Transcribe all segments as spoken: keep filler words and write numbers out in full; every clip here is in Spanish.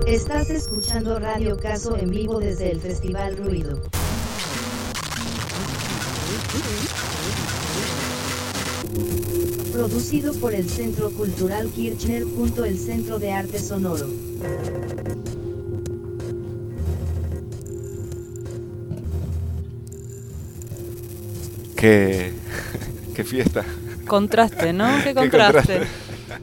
Estás escuchando Radio Caso en vivo desde el Festival Ruido. Producido por el Centro Cultural Kirchner. El Centro de Arte Sonoro. Qué, qué fiesta. Contraste, ¿no? Qué contraste. Qué contraste.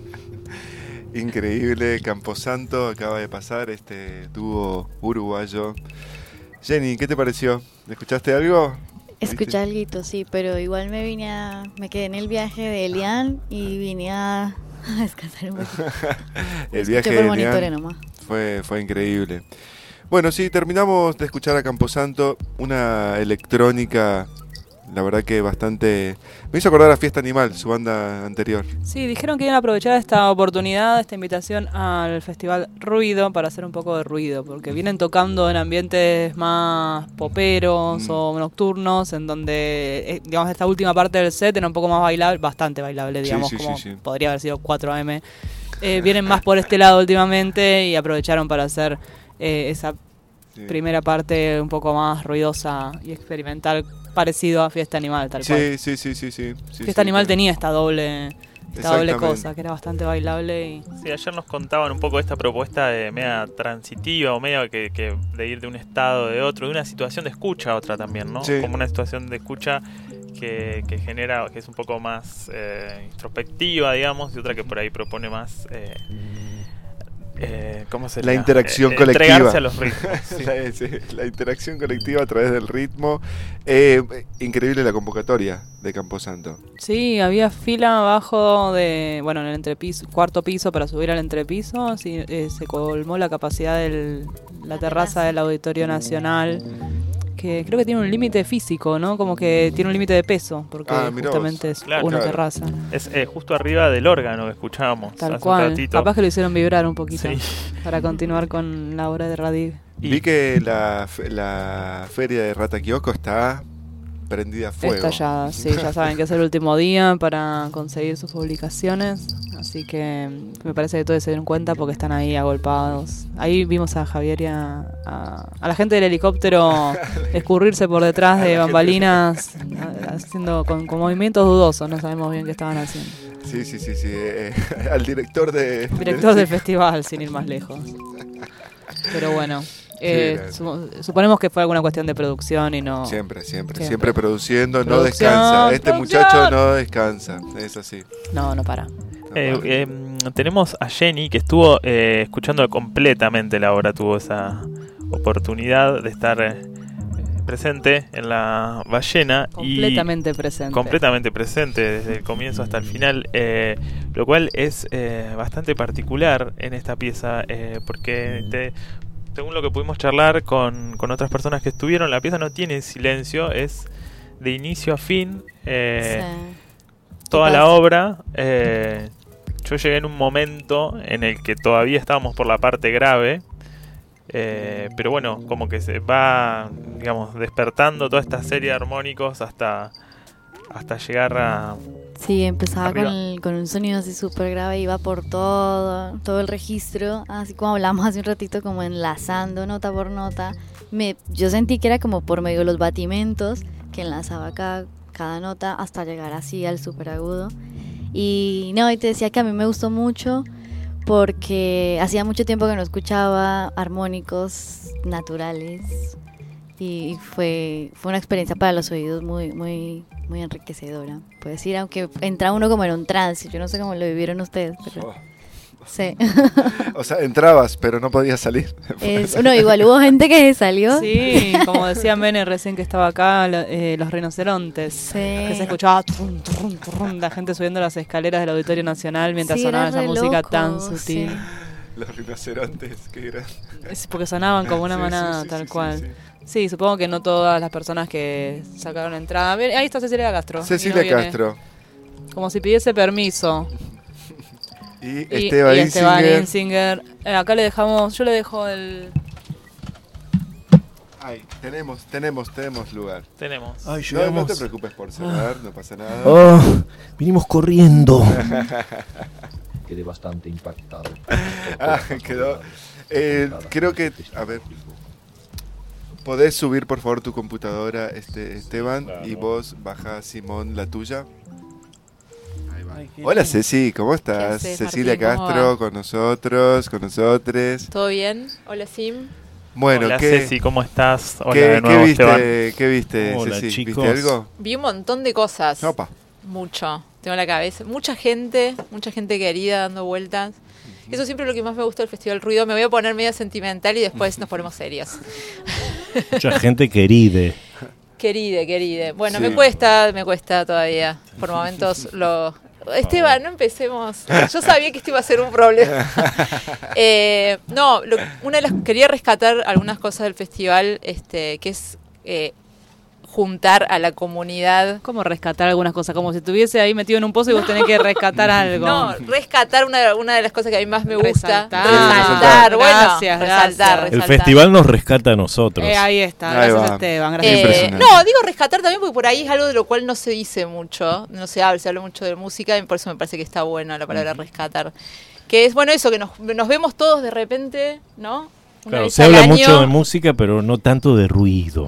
Increíble, Camposanto acaba de pasar este dúo uruguayo. Jenny, ¿qué te pareció? ¿Escuchaste algo? Escuché algo, sí, pero igual me vine a... Me quedé en el viaje de Elian y vine a, a descansar un poquito. El viaje de Elian fue, fue increíble. Bueno, sí, terminamos de escuchar a Camposanto, una electrónica... La verdad que bastante... Me hizo acordar a Fiesta Animal, su banda anterior. Sí, dijeron que iban a aprovechar esta oportunidad, esta invitación al Festival Ruido para hacer un poco de ruido, porque vienen tocando en ambientes más poperos mm. o nocturnos, en donde, digamos, esta última parte del set era un poco más bailable, bastante bailable, digamos, sí, sí, como sí, sí. podría haber sido cuatro a eme. Eh, vienen más por este lado últimamente y aprovecharon para hacer eh, esa sí. primera parte un poco más ruidosa y experimental, parecido a Fiesta Animal, tal sí, cual. Sí, sí, sí, sí. Fiesta sí, Animal sí. tenía esta doble, esta doble cosa, que era bastante bailable. Y... Sí, ayer nos contaban un poco esta propuesta de media transitiva o media que, que de ir de un estado de otro, de una situación de escucha a otra también, ¿no? Sí. Como una situación de escucha que, que genera, que es un poco más eh, introspectiva, digamos, y otra que por ahí propone más... Eh, Eh, ¿cómo sería? La interacción eh, colectiva. Entregarse a los ritmos. Sí. la, sí, la interacción colectiva a través del ritmo. Eh, increíble la convocatoria de Camposanto. Sí, había fila abajo de, bueno, en el entrepiso, cuarto piso para subir al entrepiso. Así, eh, se colmó la capacidad de la terraza del Auditorio Nacional. Que creo que tiene un límite físico, ¿no? Como que tiene un límite de peso, porque ah, justamente es claro, una claro. terraza. Es eh, justo arriba del órgano que escuchábamos Tal hace cual. un ratito. Capaz que lo hicieron vibrar un poquito sí. para continuar con la obra de Radiv. Y vi que la, la feria de Rata Kiyoko está prendida a fuego. Estallada, sí, ya saben que es el último día para conseguir sus publicaciones, así que me parece que todos se dieron cuenta porque están ahí agolpados. Ahí vimos a Javier y a, a, a la gente del helicóptero escurrirse por detrás de bambalinas, haciendo con, con movimientos dudosos, no sabemos bien qué estaban haciendo. Sí, sí, sí, sí. Eh, al director de... Director del festival, sin ir más lejos. Pero bueno... Eh, su, suponemos que fue alguna cuestión de producción y no... Siempre, siempre, siempre, siempre. produciendo, producción, no descansa. Este producción. muchacho no descansa, es así. No, no para. No Eh, para. eh, tenemos a Jenny que estuvo eh, escuchando completamente la obra, tuvo esa oportunidad de estar eh, presente en la ballena. Completamente y presente. Completamente presente desde el comienzo hasta el final, eh, lo cual es eh, bastante particular en esta pieza, eh, porque te... según lo que pudimos charlar con, con otras personas que estuvieron, la pieza no tiene silencio, es de inicio a fin, eh, sí. toda la obra. Eh, yo llegué en un momento en el que todavía estábamos por la parte grave, eh, pero bueno, como que se va, digamos, despertando toda esta serie de armónicos hasta, hasta llegar a... Sí, empezaba con, arriba. el, con un sonido así súper grave, iba por todo, todo el registro, así como hablamos hace un ratito, como enlazando nota por nota. Me, yo sentí que era como por medio de los batimentos, que enlazaba cada, cada nota hasta llegar así al súper agudo. Y no, y te decía que a mí me gustó mucho porque hacía mucho tiempo que no escuchaba armónicos naturales y fue, fue una experiencia para los oídos muy, muy... muy enriquecedora, puedes decir, aunque entra uno como en un trance, yo no sé cómo lo vivieron ustedes, pero Oh. sí. O sea, entrabas, pero no podías salir. Es, no, igual hubo gente que salió. Sí, como decía Mene recién que estaba acá, lo, eh, los rinocerontes, Sí. que se escuchaba trum, trum, trum, la gente subiendo las escaleras del Auditorio Nacional mientras Sí, sonaba era esa re música loco, tan sutil. sí. Los rinocerontes, que eran... Es porque sonaban como una Sí, manada, sí, sí, tal sí, cual. sí, sí. Sí, supongo que no todas las personas que sacaron entrada. Ahí está Cecilia Castro. Cecilia Y no viene. Castro. Como si pidiese permiso. Y Y, Esteban y Esteban Insinger. Insinger. Eh, acá le dejamos, yo le dejo el... Ay, tenemos, tenemos, tenemos lugar. Tenemos. Ay, No, no llegamos. te preocupes por cerrar, no pasa nada. Oh, vinimos corriendo. Quedé bastante impactado. Ah, quedó. Eh, creo que, a ver, podés subir por favor tu computadora, este Esteban, claro. Y vos baja, Simón, la tuya. Ahí va. Ay, hola lindo. Ceci, ¿cómo estás? ¿Qué haces, Cecilia Martín, Castro con nosotros, con nosotros. ¿Todo bien? Hola Sim. Bueno, hola ¿qué, Ceci, ¿cómo estás? Hola ¿qué, de nuevo, ¿qué viste, Esteban. ¿Qué viste, Hola, Ceci? chicos. ¿Viste algo? Vi un montón de cosas. Opa. Mucho. Tengo en la cabeza. Mucha gente, mucha gente querida dando vueltas. Eso siempre es lo que más me gusta del Festival Ruido. Me voy a poner media sentimental y después nos ponemos serios. Mucha gente querida. Queride, queride. Bueno, Sí. me cuesta, me cuesta todavía. Por momentos lo... Esteban, no empecemos. Yo sabía que esto iba a ser un problema. eh, no, lo, una de las... Quería rescatar algunas cosas del festival, este, que es... Eh, juntar a la comunidad. ¿Cómo rescatar algunas cosas? Como si estuviese ahí metido en un pozo y vos tenés que rescatar algo. No, rescatar una, una de las cosas que a mí más me gusta. Resaltar. Resaltar, bueno. Gracias, resaltar, gracias. resaltar. El festival nos rescata a nosotros. Eh, ahí está, Ahí gracias va. Esteban, gracias. Eh, Impresionante. no, digo rescatar también porque por ahí es algo de lo cual no se dice mucho, no se habla, se habla mucho de música y por eso me parece que está buena la palabra rescatar. Que es, bueno, eso, que nos, nos vemos todos de repente, ¿no? Una Claro, vez se al habla año. mucho de música, pero no tanto de ruido.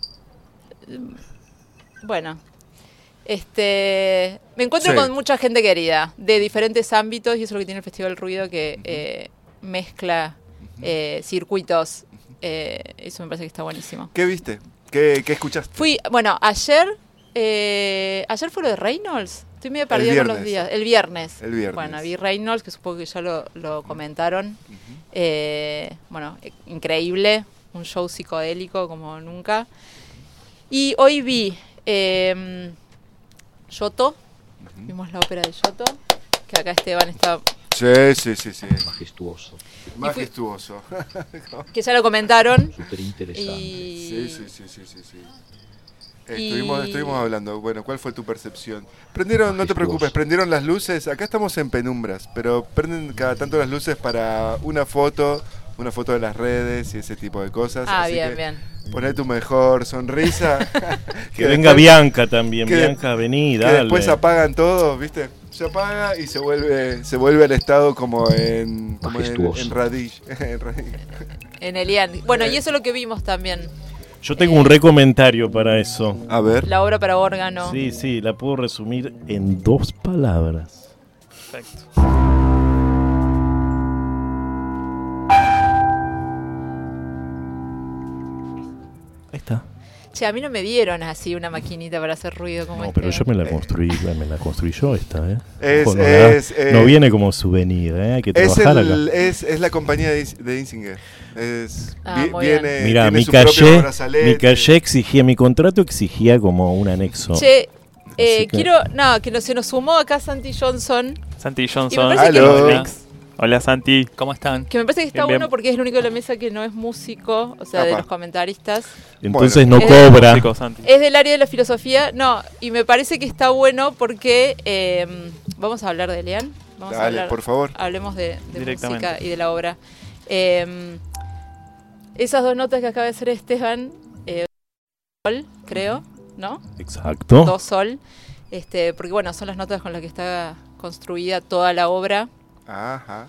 Bueno, este, me encuentro Sí. con mucha gente querida de diferentes ámbitos y eso es lo que tiene el Festival Ruido, que eh, mezcla eh, circuitos. Eh, eso me parece que está buenísimo. ¿Qué viste? ¿Qué, qué escuchaste? Fui, bueno, ayer, eh, ayer fue lo de Reynolds. Estoy medio perdida con los viernes. días. El viernes. El viernes. Bueno, vi Reynolds, que supongo que ya lo, lo comentaron. Eh, bueno, eh, increíble, un show psicodélico como nunca. Y hoy vi eh, Giotto, vimos la ópera de Giotto, que acá Esteban está, Sí, sí, sí, sí. Majestuoso, Majestuoso. que ya lo comentaron. súper interesante. Y Sí, sí, sí, sí, sí, sí. Y- Estuvimos, estuvimos hablando. Bueno, ¿cuál fue tu percepción? Prendieron, no te preocupes, prendieron las luces. Acá estamos en penumbras, pero prenden cada tanto las luces para una foto, una foto de las redes y ese tipo de cosas. Ah, Así bien, que bien. Poné tu mejor sonrisa. Que venga después- Bianca también, que- Bianca, vení, Que dale. después apagan todo, ¿viste? Se apaga y se vuelve se vuelve al estado como en como en, Majestuoso. en Radish. En Radish. En Elian. Bueno, y eso es lo que vimos también. Yo tengo un recomentario para eso. A ver. La obra para órgano. Sí, sí, la puedo resumir en dos palabras. Perfecto. Ahí está. Che, a mí no me dieron así una maquinita para hacer ruido como No, este. pero yo me la construí, me la construí yo esta, ¿eh? Es- Ojo, no, es, da- eh, no viene como souvenir, ¿eh? Hay que Es, trabajar el, acá. es, es la compañía de, Is- de Insinger. Es, Ah, vi- muy viene, Mira, tiene mi su propio calle, brazalete. mi calle exigía, mi contrato exigía como un anexo. Che, eh, Así que- quiero, no, que no, se nos sumó acá Santi Johnson, Santi Y Johnson. me parece que- Aló. Mix. Hola Santi. ¿Cómo están? que me parece que está Bien, bien. bueno porque es el único de la mesa que no es músico, o sea, de Apa. los comentaristas. Entonces Bueno. no Eh, cobra. Chicos, Santi. Es del área de la filosofía, no, y me parece que está bueno porque eh, vamos a hablar de Elian. Vamos a Dale, hablar, por favor. hablemos de, de Directamente. música y de la obra. Eh, esas dos notas que acaba de hacer Esteban, eh, sol, creo, ¿no? Exacto. Do sol, este, porque bueno, son las notas con las que está construida toda la obra. Ajá.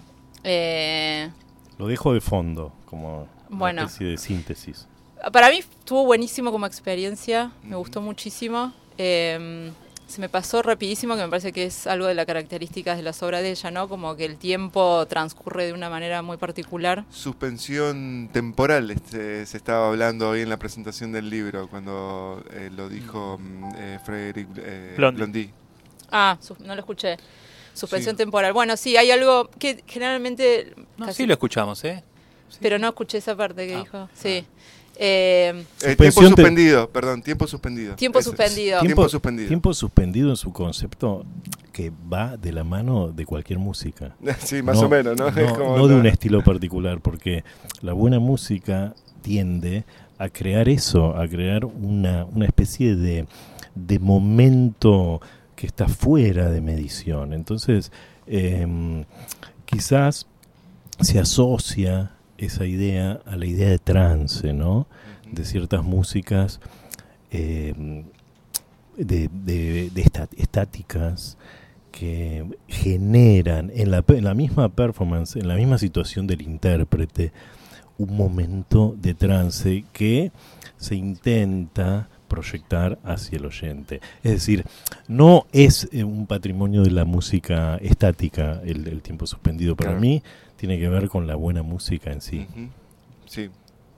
Eh, Lo dejo de fondo, como Bueno. una especie de síntesis. Para mí estuvo buenísimo como experiencia, me gustó muchísimo. Eh, se me pasó rapidísimo, que me parece que es algo de las características de las obras de ella, ¿no? Como que el tiempo transcurre de una manera muy particular. Suspensión temporal este, se estaba hablando hoy en la presentación del libro cuando eh, lo dijo mm, eh, Frédéric eh, Blondy. Blondy. Ah, sus- no lo escuché. Suspensión Sí. temporal. Bueno, sí, hay algo que generalmente... No, casi- sí lo escuchamos, ¿eh? Sí. Pero no escuché esa parte que Ah, dijo. Sí. Eh, Eh, tiempo Suspensión te- suspendido, perdón, tiempo suspendido. Tiempo Ese es. suspendido. Tiempo, suspendido. Tiempo suspendido en su concepto que va de la mano de cualquier música. Sí, más o menos, ¿no? No, Es como no de una- un estilo particular, porque la buena música tiende a crear eso, a crear una, una especie de, de momento que está fuera de medición. Entonces, eh, quizás se asocia esa idea a la idea de trance, ¿no? De ciertas músicas eh, de, de, de estat- estáticas que generan en la, en la misma performance, en la misma situación del intérprete, un momento de trance que se intenta proyectar hacia el oyente. Es decir, no es eh, un patrimonio de la música estática el, el tiempo suspendido. Para claro. mí tiene que ver con la buena música en sí. Uh-huh. Sí.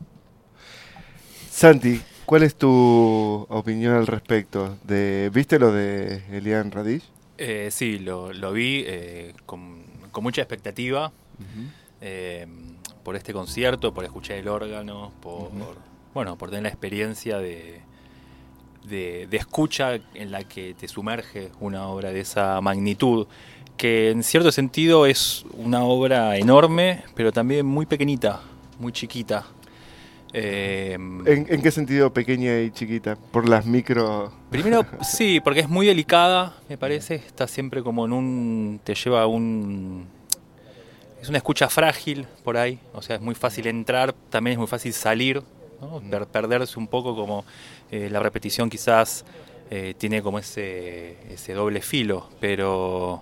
Santi, ¿cuál es tu opinión al respecto? De, ¿Viste lo de Elian Radić? Eh, sí, lo, lo vi eh, con, con mucha expectativa uh-huh. eh, por este concierto, por escuchar el órgano, por, uh-huh. por bueno, por tener la experiencia de, de, de escucha en la que te sumerge una obra de esa magnitud, que en cierto sentido es una obra enorme, pero también muy pequeñita, muy chiquita. Eh, ¿En, ¿En qué sentido pequeña y chiquita? ¿Por las micro...? Primero, sí, porque es muy delicada, me parece. Está siempre como en un... te lleva a un... es una escucha frágil por ahí. O sea, es muy fácil entrar, también es muy fácil salir, ¿no? Per- perderse un poco, como eh, la repetición quizás eh, tiene como ese, ese doble filo. Pero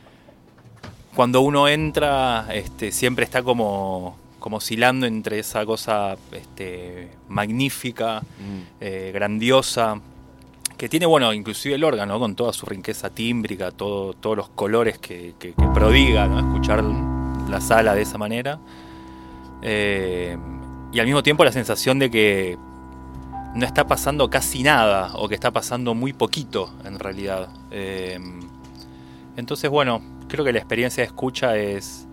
cuando uno entra, este, siempre está como... como oscilando entre esa cosa este, magnífica, mm. eh, grandiosa, que tiene, bueno, inclusive el órgano, ¿no? Con toda su riqueza tímbrica, todo, todos los colores que, que, que prodiga, ¿no? Escuchar la sala de esa manera. Eh, y al mismo tiempo la sensación de que no está pasando casi nada, o que está pasando muy poquito, en realidad. Eh, entonces, bueno, creo que la experiencia de escucha es...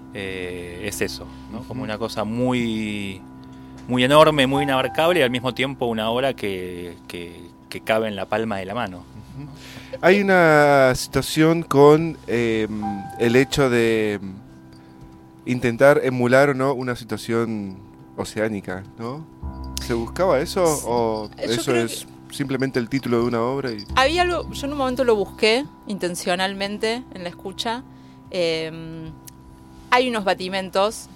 Eh, es eso, ¿no? Como una cosa muy muy enorme, muy inabarcable, y al mismo tiempo una obra que, que, que cabe en la palma de la mano. Uh-huh. Hay una situación con eh, el hecho de intentar emular o no una situación oceánica, ¿no? ¿Se buscaba eso sí. o yo eso es simplemente el título de una obra? Y... Había algo, yo en un momento lo busqué intencionalmente en la escucha. Eh, Hay unos batimentos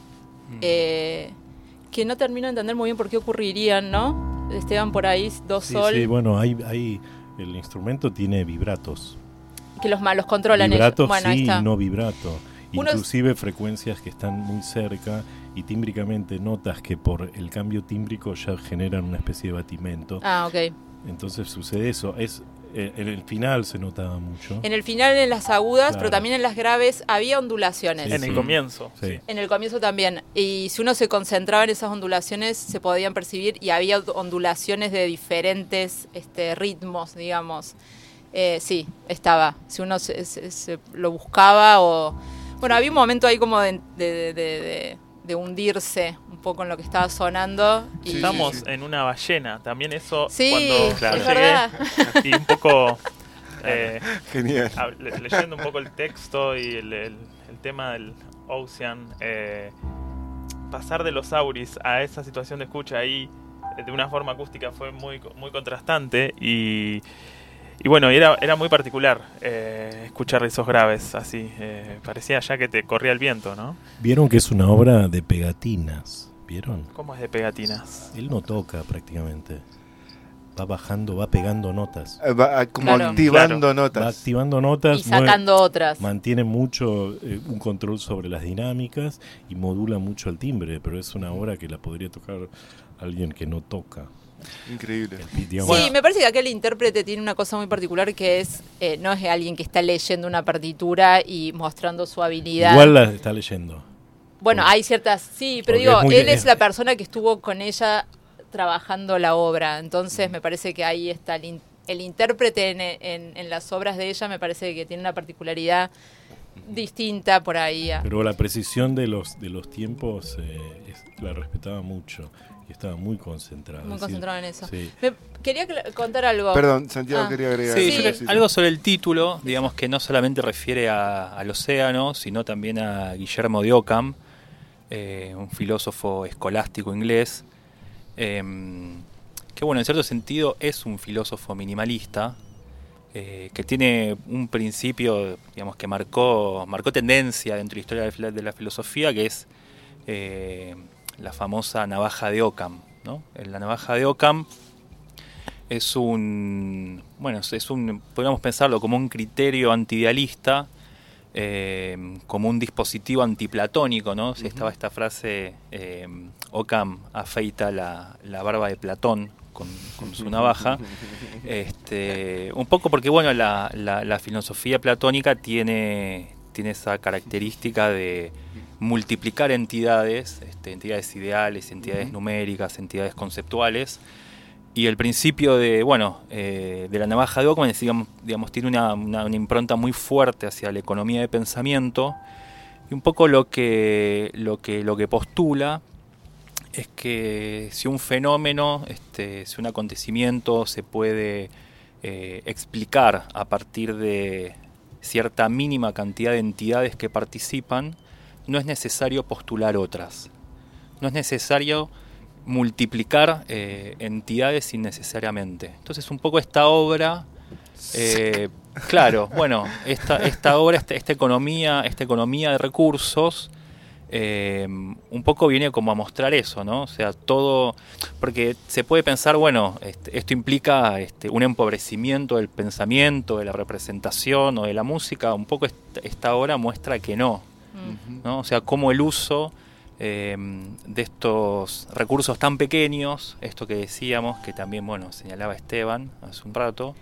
eh, que no termino de entender muy bien por qué ocurrirían, ¿no? Esteban, por ahí, do, sí, sol. Sí, bueno, hay, hay, el instrumento tiene vibratos. Que los malos controlan vibratos, ellos. Bueno, sí, ahí está. no vibrato. Unos... Inclusive frecuencias que están muy cerca y tímbricamente notas que por el cambio tímbrico ya generan una especie de batimento. Ah, ok. Entonces sucede eso. Es... En el final se notaba mucho. En el final, en las agudas, claro. Pero también en las graves, había ondulaciones. Sí, en sí. el comienzo. Sí. En el comienzo también. Y si uno se concentraba en esas ondulaciones, se podían percibir, y había ondulaciones de diferentes este, ritmos, digamos. Eh, sí, estaba. Si uno se, se, se lo buscaba o... Bueno, había un momento ahí como de... de, de, de de hundirse un poco en lo que estaba sonando. Y... Sí, Estamos sí, sí. en una ballena, también eso sí, cuando claro. llegué verdad. Y un poco eh, genial. A, le, leyendo un poco el texto y el, el, el tema del Ocean, eh, pasar de los auris a esa situación de escucha ahí de una forma acústica fue muy, muy contrastante y Y bueno, era, era muy particular eh, escuchar esos graves así. Eh, parecía ya que te corría el viento, ¿no? Vieron que es una obra de pegatinas, ¿vieron? ¿Cómo es de pegatinas? Él no toca prácticamente. Va bajando, va pegando notas. Eh, va como claro. activando claro. notas. Va activando notas. Y sacando mueve, otras. Mantiene mucho eh, un control sobre las dinámicas y modula mucho el timbre, pero es una obra que la podría tocar alguien que no toca. Increíble. Sí, bueno. Me parece que aquel intérprete tiene una cosa muy particular que es, eh, no es alguien que está leyendo una partitura y mostrando su habilidad. Igual la está leyendo. Bueno, Porque, hay ciertas, sí, pero digo, es muy, él es, es la persona que estuvo con ella trabajando la obra, entonces me parece que ahí está el, in, el intérprete en, en, en las obras de ella, me parece que tiene una particularidad distinta por ahí. Pero la precisión de los de los tiempos eh, es, la respetaba mucho. Y estaba muy concentrado. Muy concentrado en eso. Sí. Me quería contar algo. Perdón, Santiago ah. quería agregar. Sí, sí. Algo sobre el título, digamos que no solamente refiere a, al océano, sino también a Guillermo de Ockham, eh, un filósofo escolástico inglés, eh, que bueno, en cierto sentido es un filósofo minimalista, eh, que tiene un principio, digamos, que marcó, marcó tendencia dentro de la historia de la filosofía, que es... Eh, la famosa navaja de Ockham, ¿no? La navaja de Ockham es un, bueno, es un, podríamos pensarlo como un criterio antiidealista, eh, como un dispositivo antiplatónico, ¿no? Uh-huh. Estaba esta frase, eh, Occam afeita la, la barba de Platón con, con su navaja, este, un poco porque, bueno, la, la, la filosofía platónica tiene, tiene esa característica de multiplicar entidades, este, entidades ideales, entidades uh-huh. numéricas, entidades conceptuales. Y el principio de, bueno, eh, de la navaja de Occam, digamos, digamos tiene una, una, una impronta muy fuerte hacia la economía de pensamiento. Y un poco lo que, lo que, lo que postula es que si un fenómeno, este, si un acontecimiento se puede eh, explicar a partir de cierta mínima cantidad de entidades que participan, no es necesario postular otras. No es necesario multiplicar eh, entidades innecesariamente. Entonces un poco esta obra, eh, claro, bueno, esta, esta obra, esta, esta economía, esta economía de recursos, eh, un poco viene como a mostrar eso, ¿no? O sea, todo, porque se puede pensar, bueno, este, esto implica este, un empobrecimiento del pensamiento, de la representación o de la música. Un poco esta, esta obra muestra que no, ¿no? O sea, cómo el uso Eh, de estos recursos tan pequeños, esto que decíamos, que también, bueno, señalaba Esteban hace un rato,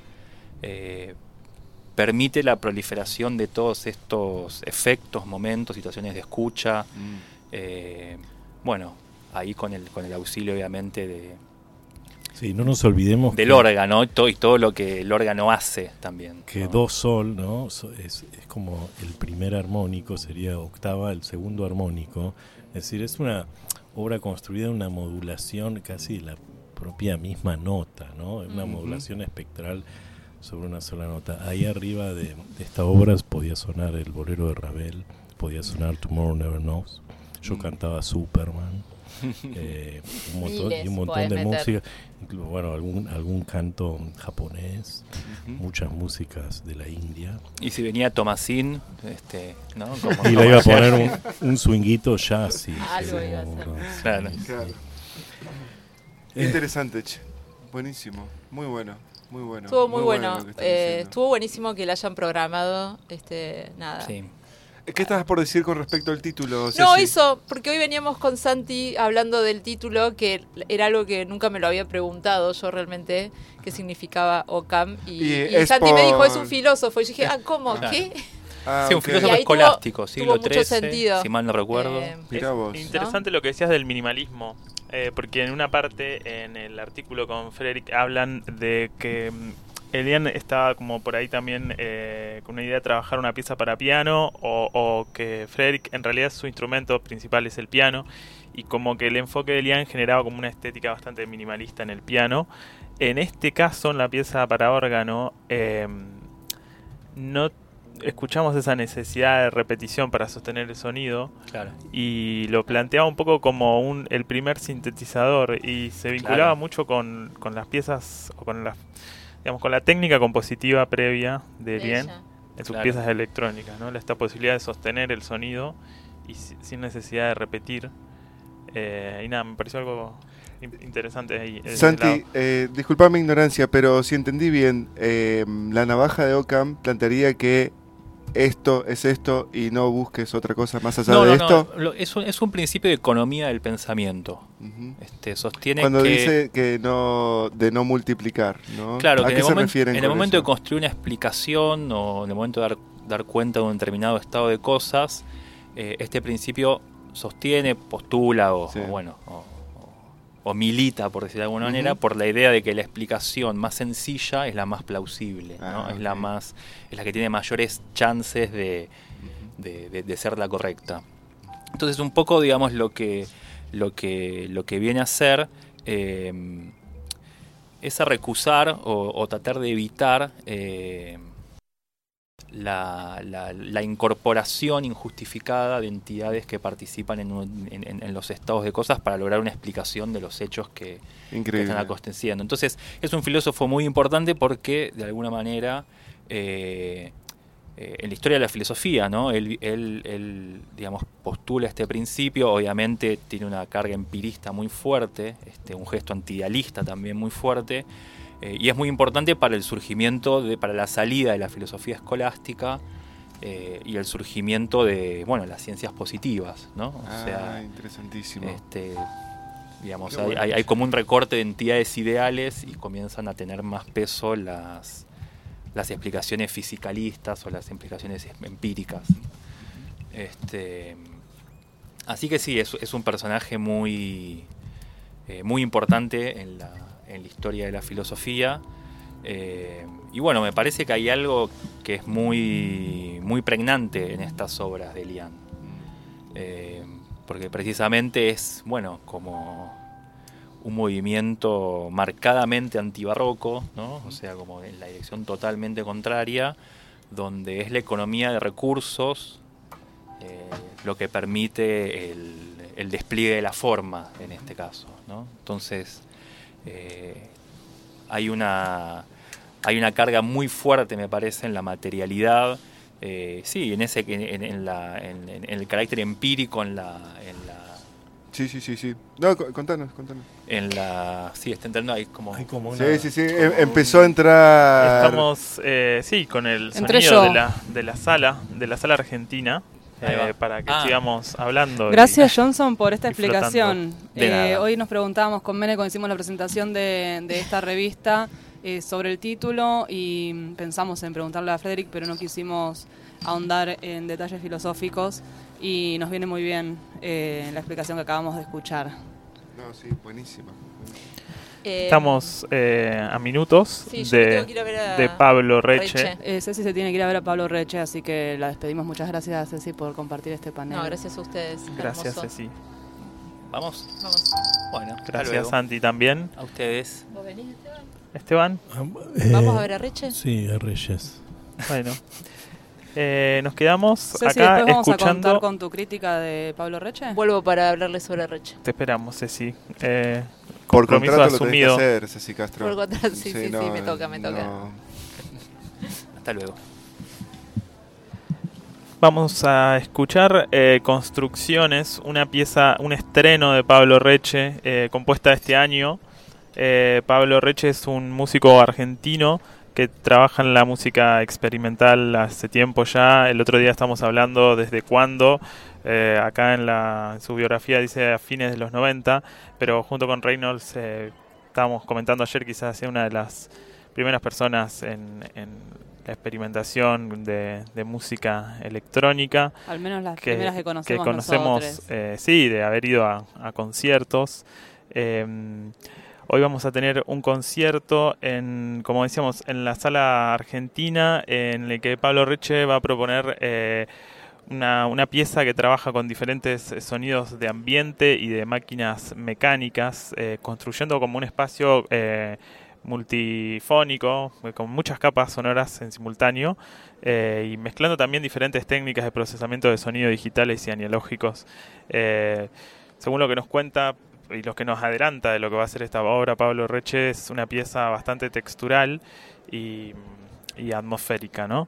eh, permite la proliferación de todos estos efectos, momentos, situaciones de escucha, mm. eh, bueno, ahí con el, con el auxilio obviamente de sí, no nos olvidemos del órgano y todo, y todo lo que el órgano hace también, que ¿no? do sol, ¿no? es, es como el primer armónico, sería octava, el segundo armónico. Es decir, es una obra construida en una modulación casi de la propia misma nota, ¿no? Una uh-huh. modulación espectral sobre una sola nota. Ahí arriba de, de esta obra podía sonar el bolero de Ravel, podía sonar Tomorrow Never Knows. Yo uh-huh. cantaba Superman, eh, un montón, y un montón de música, incluso, bueno, algún algún canto japonés, uh-huh. muchas músicas de la India. Y si venía Tomasín, este, ¿no? Como y le iba a poner un, un swinguito jazz. Sí, algo sí, iba a no, claro. claro. Eh. Interesante, che. Buenísimo, muy bueno. Muy bueno. Estuvo muy, muy bueno. bueno eh, estuvo buenísimo que la hayan programado. Este, nada. Sí. ¿Qué estabas por decir con respecto al título, Ceci? No, eso, porque hoy veníamos con Santi hablando del título, que era algo que nunca me lo había preguntado yo realmente, qué significaba Occam. Y, y, y Santi por... me dijo, es un filósofo. Y yo dije, ah, ¿cómo? Claro. ¿Qué? Ah, sí, un okay. filósofo escolástico, tuvo, siglo tuvo trece, si mal no recuerdo. Eh, es interesante ¿no? lo que decías del minimalismo, eh, porque en una parte, en el artículo con Frederick, hablan de que Elian estaba como por ahí también eh, con una idea de trabajar una pieza para piano, o, o que Frederick en realidad su instrumento principal es el piano, y como que el enfoque de Elian generaba como una estética bastante minimalista en el piano. En este caso, en la pieza para órgano, eh, no escuchamos esa necesidad de repetición para sostener el sonido, claro. y lo planteaba un poco como un el primer sintetizador, y se vinculaba claro. mucho con, con las piezas, o con las digamos con la técnica compositiva previa de Elian en sus claro. piezas electrónicas, ¿no? Esta posibilidad de sostener el sonido y si, sin necesidad de repetir, eh, y nada, me pareció algo interesante ahí. Santi, eh, disculpa mi ignorancia, pero si entendí bien, eh, la navaja de Occam plantearía que esto es esto y no busques otra cosa más allá no, de no, esto. No, lo, es, un, es un principio de economía del pensamiento. Uh-huh. Este, sostiene Cuando que, dice que no de no multiplicar, ¿no? Claro, ¿A que qué en se el, refieren en el con momento eso? de construir una explicación o en el momento de dar, dar cuenta de un determinado estado de cosas, eh, este principio sostiene, postula o, sí. o bueno, o, o milita, por decirlo de alguna uh-huh. manera, por la idea de que la explicación más sencilla es la más plausible, ah, ¿no? Okay. Es la más, es la que tiene mayores chances de, uh-huh. de, de, de ser la correcta. Entonces, un poco, digamos, lo que lo que lo que viene a hacer eh, es a recusar o, o tratar de evitar eh, La, la, la incorporación injustificada de entidades que participan en, un, en, en los estados de cosas para lograr una explicación de los hechos que, que están aconteciendo. Entonces, es un filósofo muy importante porque, de alguna manera, eh, eh, en la historia de la filosofía, ¿no? Él, él, él, digamos, postula este principio, obviamente tiene una carga empirista muy fuerte, este, un gesto antiidealista también muy fuerte, Eh, y es muy importante para el surgimiento, de, para la salida de la filosofía escolástica eh, y el surgimiento de, bueno, las ciencias positivas, ¿no? O ah, sea, interesantísimo. Este, digamos, Qué hay, bueno. hay, hay como un recorte de entidades ideales y comienzan a tener más peso las, las explicaciones fisicalistas o las explicaciones empíricas. Este, así que sí, es, es un personaje muy, eh, muy importante en la, en la historia de la filosofía. Eh, y bueno, me parece que hay algo que es muy, muy pregnante en estas obras de Elian. Eh, porque precisamente es, bueno, como un movimiento marcadamente antibarroco, ¿no? O sea, como en la dirección totalmente contraria, donde es la economía de recursos eh, lo que permite el, el despliegue de la forma, en este caso, ¿no? Entonces, eh, hay una hay una carga muy fuerte, me parece, en la materialidad, eh, sí, en ese en, en, la, en, en el carácter empírico, en la, en la Sí, sí, sí, sí. No, contanos, contanos. En la... Sí, está entrando ahí como... Hay como una, Sí, sí, sí. Em, empezó a entrar... Estamos, eh, sí, con el Entré sonido yo. de la, de la sala, de la sala argentina, Ahí va. eh, para que Ah. sigamos hablando. y- Gracias, Johnson, por esta y flotando. explicación. De Eh, nada. hoy nos preguntábamos con Mene cuando hicimos la presentación de, de esta revista eh, sobre el título y pensamos en preguntarle a Frederick, pero no quisimos ahondar en detalles filosóficos y nos viene muy bien eh, la explicación que acabamos de escuchar. No, sí, buenísima. Eh, Estamos eh, a minutos sí, yo me de, tengo que ir a ver a de Pablo Reche. Reche. Eh, Ceci se tiene que ir a ver a Pablo Reche, así que la despedimos. Muchas gracias, Ceci, por compartir este panel. No, gracias a ustedes. Gracias, hermoso. Ceci. ¿Vamos? Vamos. Bueno, hasta Gracias, luego. Santi, también. A ustedes. ¿Vos venís, Esteban? Esteban, ¿Vamos a ver a Reche? Eh, Sí, a Reyes. bueno. Eh, nos quedamos Ceci, acá después vamos a escuchando. contar con tu crítica de Pablo Reche. Vuelvo para hablarles sobre Reche. Te esperamos, Ceci. Eh, Por compromiso contrato lo tenés asumido. que hacer, Ceci Castro. Por contrato, sí, sí, sí, me toca, me toca. no. Hasta luego. Vamos a escuchar eh, Construcciones, una pieza, un estreno de Pablo Reche, eh, compuesta este año. Eh, Pablo Reche es un músico argentino que trabaja en la música experimental hace tiempo ya. El otro día estamos hablando desde cuándo. Eh, acá en, la, en su biografía dice a fines de los noventa, pero junto con Reynolds eh, estábamos comentando ayer, quizás sea una de las primeras personas en, en la experimentación de, de música electrónica. Al menos las que, primeras que conocemos, que conocemos nosotros. eh, sí, de haber ido a, a conciertos. Eh, hoy vamos a tener un concierto en, como decíamos, en la sala argentina, en el que Pablo Reche va a proponer eh, una, una pieza que trabaja con diferentes sonidos de ambiente y de máquinas mecánicas, eh, construyendo como un espacio eh, multifónico, con muchas capas sonoras en simultáneo, eh, y mezclando también diferentes técnicas de procesamiento de sonido digitales y analógicos. Eh, según lo que nos cuenta y lo que nos adelanta de lo que va a ser esta obra Pablo Reche, es una pieza bastante textural y, y atmosférica, ¿no?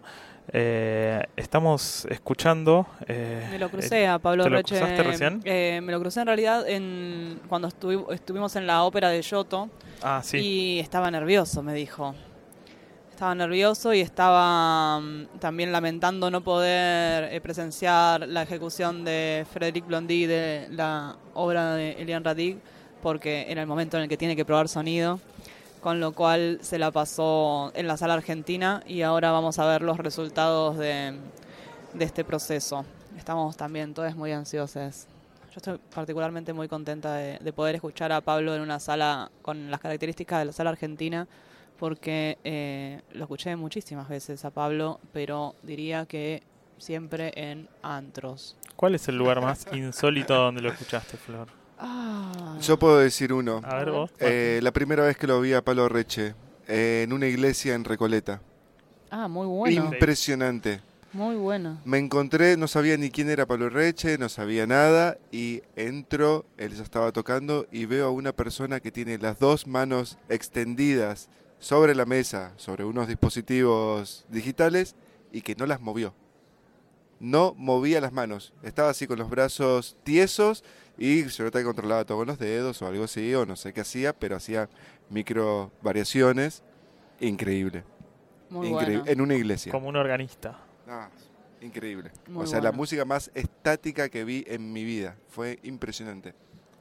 Eh, estamos escuchando... Eh, Me lo crucé a Pablo ¿te lo Reche. cruzaste recién? Eh, me lo crucé en realidad en, cuando estuvi- estuvimos en la ópera de Giotto. Ah, sí. Y estaba nervioso, me dijo. Estaba nervioso y estaba um, también lamentando no poder eh, presenciar la ejecución de Frédéric Blondy de la obra de Elian Radig, porque era el momento en el que tiene que probar sonido, con lo cual se la pasó en la sala argentina y ahora vamos a ver los resultados de, de este proceso. Estamos también todos muy ansiosos. Yo estoy particularmente muy contenta de, de poder escuchar a Pablo en una sala con las características de la sala argentina, porque eh, lo escuché muchísimas veces a Pablo, pero diría que siempre en antros. ¿Cuál es el lugar más insólito donde lo escuchaste, Flor? Ah, Yo puedo decir uno. A ver vos. Eh, la primera vez que lo vi a Pablo Reche, eh, en una iglesia en Recoleta. ah, muy bueno, Impresionante. muy bueno. Me encontré, no sabía ni quién era Pablo Reche, no sabía nada, y entro, él ya estaba tocando, y veo a una persona que tiene las dos manos extendidas sobre la mesa, sobre unos dispositivos digitales, y que no las movió. no movía las manos. Estaba así con los brazos tiesos y se nota que controlaba todo con los dedos o algo así, o no sé qué hacía, pero hacía micro variaciones. Increíble. Muy Increíble. bueno. En una iglesia. Como un organista. Ah, increíble. Muy o sea, bueno. la música más estática que vi en mi vida. Fue impresionante.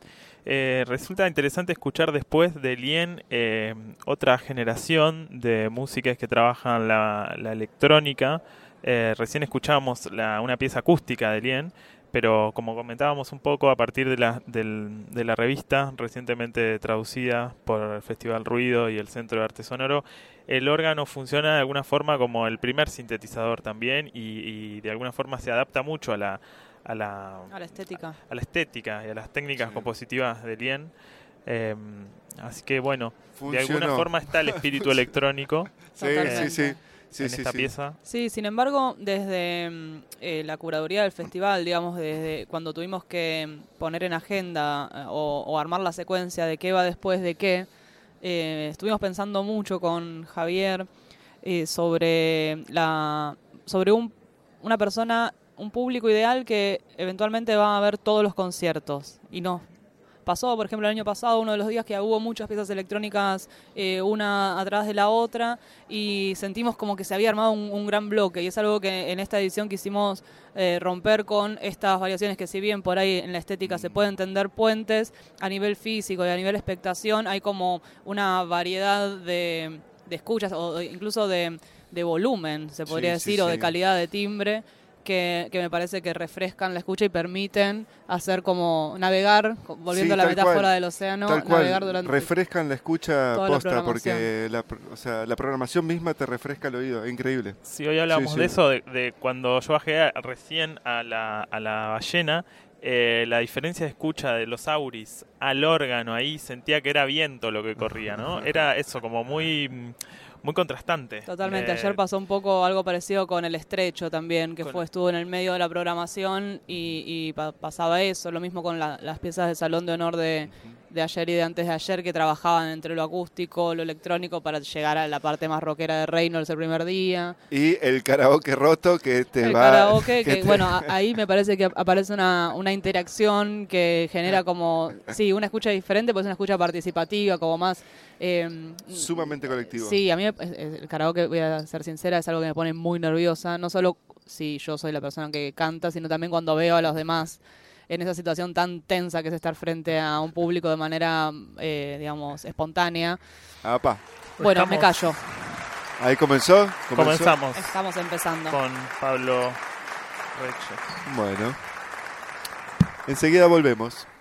Eh, resulta interesante escuchar después de Lien eh, otra generación de músicos que trabajan la, la electrónica. Eh, recién escuchábamos la, una pieza acústica de Lien, pero como comentábamos un poco a partir de la, del, de la revista recientemente traducida por el Festival Ruido y el Centro de Arte Sonoro, el órgano funciona de alguna forma como el primer sintetizador también y, y de alguna forma se adapta mucho a la A la, a la estética. A, a la estética y a las técnicas sí. compositivas de Lien. Eh, así que bueno, Funcionó. de alguna forma está el espíritu electrónico Sí, Totalmente. sí, sí. Sí, en sí, esta sí. pieza. Sí, sin embargo, desde eh, la curaduría del festival, digamos, desde cuando tuvimos que poner en agenda eh, o, o armar la secuencia de qué va después de qué, eh, estuvimos pensando mucho con Javier eh, sobre la sobre un, una persona, un público ideal que eventualmente va a ver todos los conciertos y no. Pasó, por ejemplo, el año pasado, uno de los días que hubo muchas piezas electrónicas, eh, una atrás de la otra, y sentimos como que se había armado un, un gran bloque, y es algo que en esta edición quisimos eh, romper con estas variaciones que si bien por ahí en la estética se pueden tender puentes, a nivel físico y a nivel expectación hay como una variedad de, de escuchas, o incluso de, de volumen, se podría Sí, sí, decir, o de sí. calidad de timbre, Que, que me parece que refrescan la escucha y permiten hacer como navegar, volviendo Sí, a la tal metáfora cual, del océano, Tal cual, navegar durante refrescan la escucha toda la posta, programación. porque la, pro- o sea, la programación misma te refresca el oído, increíble. Sí, hoy hablábamos Sí, sí. de eso, de, de cuando yo bajé a- recién a la, a la ballena, eh, la diferencia de escucha de los auris al órgano ahí, sentía que era viento lo que corría, ¿no? Era eso, como muy... muy contrastante. Totalmente, Eh, ayer pasó un poco algo parecido con El Estrecho también, que Con- fue estuvo en el medio de la programación y, y pa- pasaba eso, lo mismo con la- las piezas de Salón de Honor de, de ayer y de antes de ayer, que trabajaban entre lo acústico, lo electrónico, para llegar a la parte más rockera de Reynolds el primer día. Y el karaoke roto que te El va... karaoke, que, te- bueno, a- ahí me parece que aparece una, una interacción que genera como, sí, una escucha diferente, pues una escucha participativa, como más... eh, Sumamente colectivo. Sí, a mí me- el karaoke, voy a ser sincera, es algo que me pone muy nerviosa, no solo si yo soy la persona que canta, sino también cuando veo a los demás en esa situación tan tensa que es estar frente a un público de manera, eh, digamos, espontánea. Apa, Bueno, Estamos- me callo, ahí comenzó. comenzó. Comenzamos estamos empezando. con Pablo Reche. Bueno, enseguida volvemos.